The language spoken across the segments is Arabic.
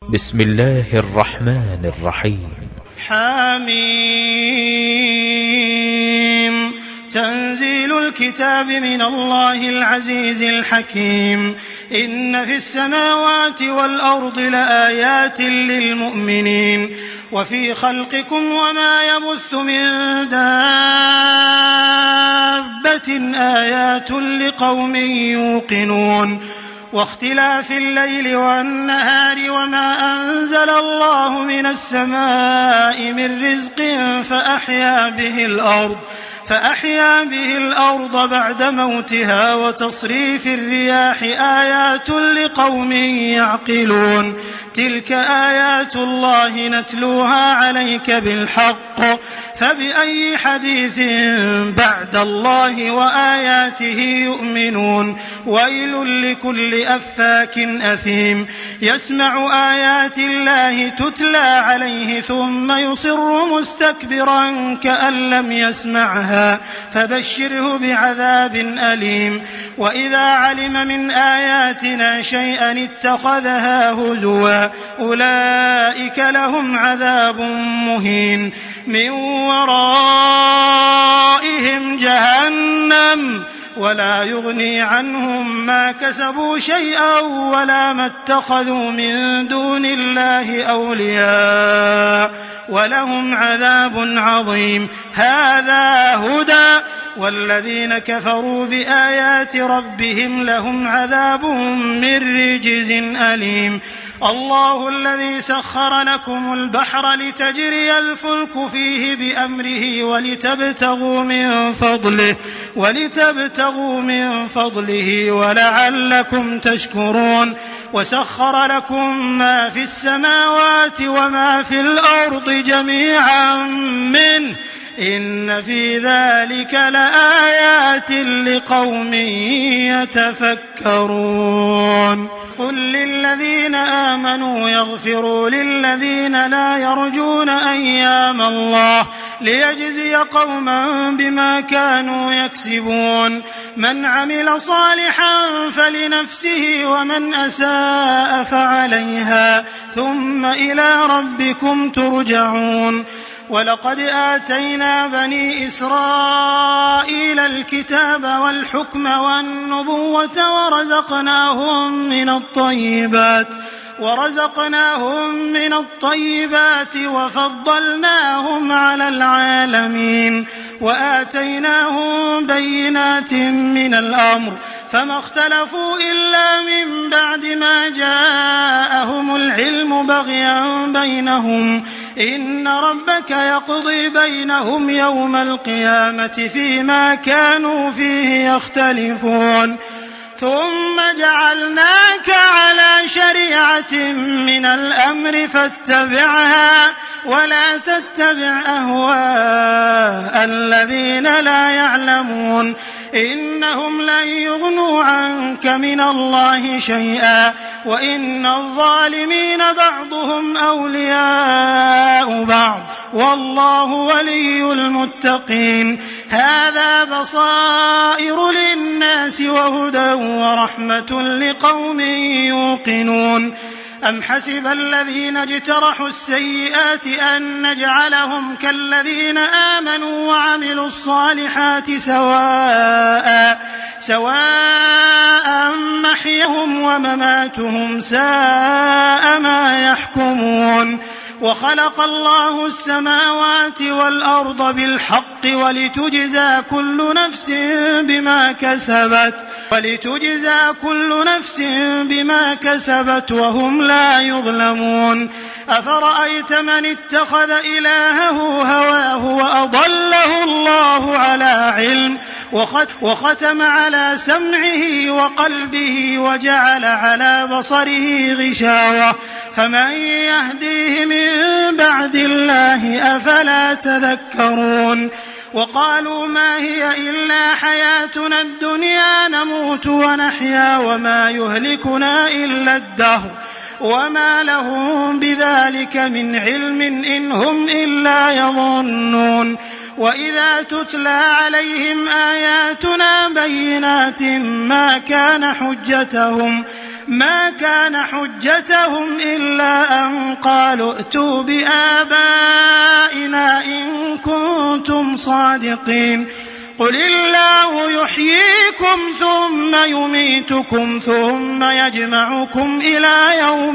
بسم الله الرحمن الرحيم. حميم. تنزيل الكتاب من الله العزيز الحكيم. إن في السماوات والأرض لآيات للمؤمنين وفي خلقكم وما يبث من دابة آيات لقوم يوقنون واختلاف الليل والنهار وما أنزل الله من السماء من رزق فأحيا به الأرض بعد موتها وتصريف الرياح آيات لقوم يعقلون. تلك آيات الله نتلوها عليك بالحق فبأي حديث بعد الله وآياته يؤمنون. ويل لكل أفاك أثيم يسمع آيات الله تتلى عليه ثم يصر مستكبرا كأن لم يسمعها فبشره بعذاب أليم. وإذا علم من آياتنا شيئا اتخذها هزوا أولئك لهم عذاب مهين من ورائهم جهنم ولا يغني عنهم ما كسبوا شيئا ولا ما اتخذوا من دون الله أولياء ولهم عذاب عظيم. هذا هدى والذين كفروا بآيات ربهم لهم عذاب من رجز أليم. الله الذي سخر لكم البحر لتجري الفلك فيه بأمره ولتبتغوا من فضله ولعلكم تشكرون. وسخر لكم ما في السماوات وما في الأرض جميعا منه إن في ذلك لآيات لقوم يتفكرون. قل للذين آمنوا يغفروا للذين لا يرجون أيام الله ليجزي قوما بما كانوا يكسبون. من عمل صالحا فلنفسه ومن أساء فعليها ثم إلى ربكم ترجعون. ولقد آتينا بني إسرائيل الكتاب والحكم والنبوة ورزقناهم من الطيبات وفضلناهم على العالمين وآتيناهم بينات من الأمر فما اختلفوا إلا من بعد ما جاءهم العلم بغيا بينهم. إن ربك يقضي بينهم يوم القيامة فيما كانوا فيه يختلفون. ثم جعلناك على شريعة من الأمر فاتبعها ولا تتبع أهواء الذين لا يعلمون إنهم لن يغنوا عنك من الله شيئا وإن الظالمين بعضهم أولياء بعض والله ولي المتقين. هذا بصائر للناس وهدى ورحمة لقوم يوقنون. أم حسب الذين اجترحوا السيئات أن نجعلهم كالذين آمنوا وعملوا الصالحات سواء محيهم ومماتهم ساء ما يحكمون. وخلق الله السماوات والأرض بالحق ولتجزى كل نفس بما كسبت وهم لا يظلمون. أفرأيت من اتخذ إلهه هواه وأضله الله على علم وختم على سمعه وقلبه وجعل على بصره غشاوة فمن يهديه من بعد الله أفلا تذكرون. وقالوا ما هي إلا حياتنا الدنيا نموت ونحيا وما يهلكنا إلا الدهر وما لهم بذلك من علم إن هم إلا يظنون. وإذا تتلى عليهم آياتنا بينات ما كان حجتهم إلا قالوا ائتوا بآبائنا إن كنتم صادقين قل الله يحييكم ثم يميتكم ثم يجمعكم إلى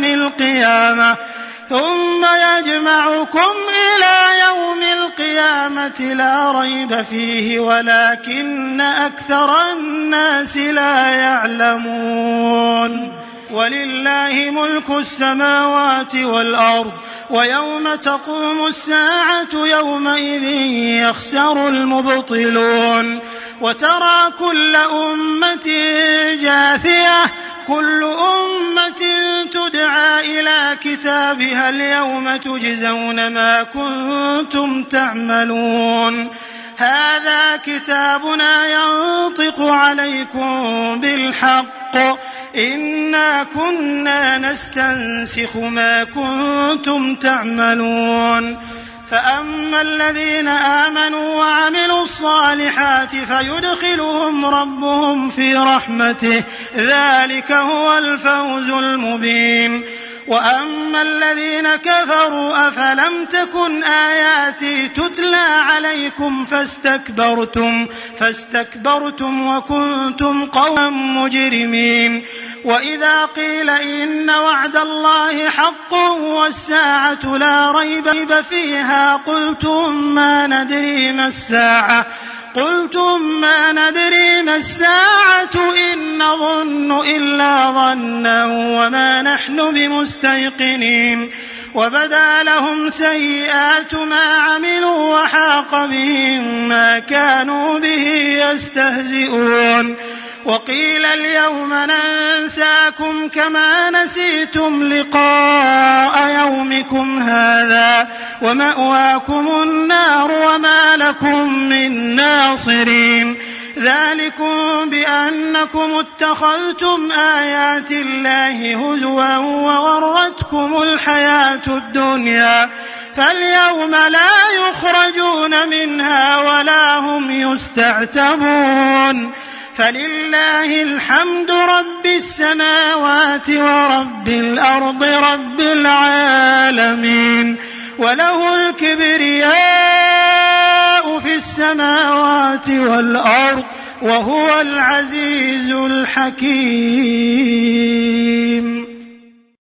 يوم القيامة لا ريب فيه ولكن أكثر الناس لا يعلمون ولله ملك السماوات والأرض ويوم تقوم الساعة يومئذ يخسر المبطلون وترى كل أمة جاثية كل أمة تدعى إلى كتابها اليوم تجزون ما كنتم تعملون هذا كتابنا ينطق عليكم بالحق إنا كنا نستنسخ ما كنتم تعملون فأما الذين آمنوا وعملوا الصالحات فيدخلهم ربهم في رحمته ذلك هو الفوز المبين وأما الذين كفروا أفلم تكن آياتي تتلى عليكم فاستكبرتم وكنتم قوما مجرمين وإذا قيل إن وعد الله حق والساعة لا ريب فيها قلتم ما ندري ما الساعة إن نظن إلا ظنا وما نحن بمستيقنين وبدا لهم سيئات ما عملوا وحاق بهم ما كانوا به يستهزئون وقيل اليوم ننساكم كما نسيتم لقاء يومكم هذا ومأواكم النار وما لكم من ناصرين ذلكم بأنكم اتخذتم آيات الله هزوا وغرتكم الحياة الدنيا فاليوم لا يخرجون منها ولا هم يستعتبون فلله الحمد رب السماوات ورب الأرض رب العالمين وله الكبرياء في السماوات والأرض وهو العزيز الحكيم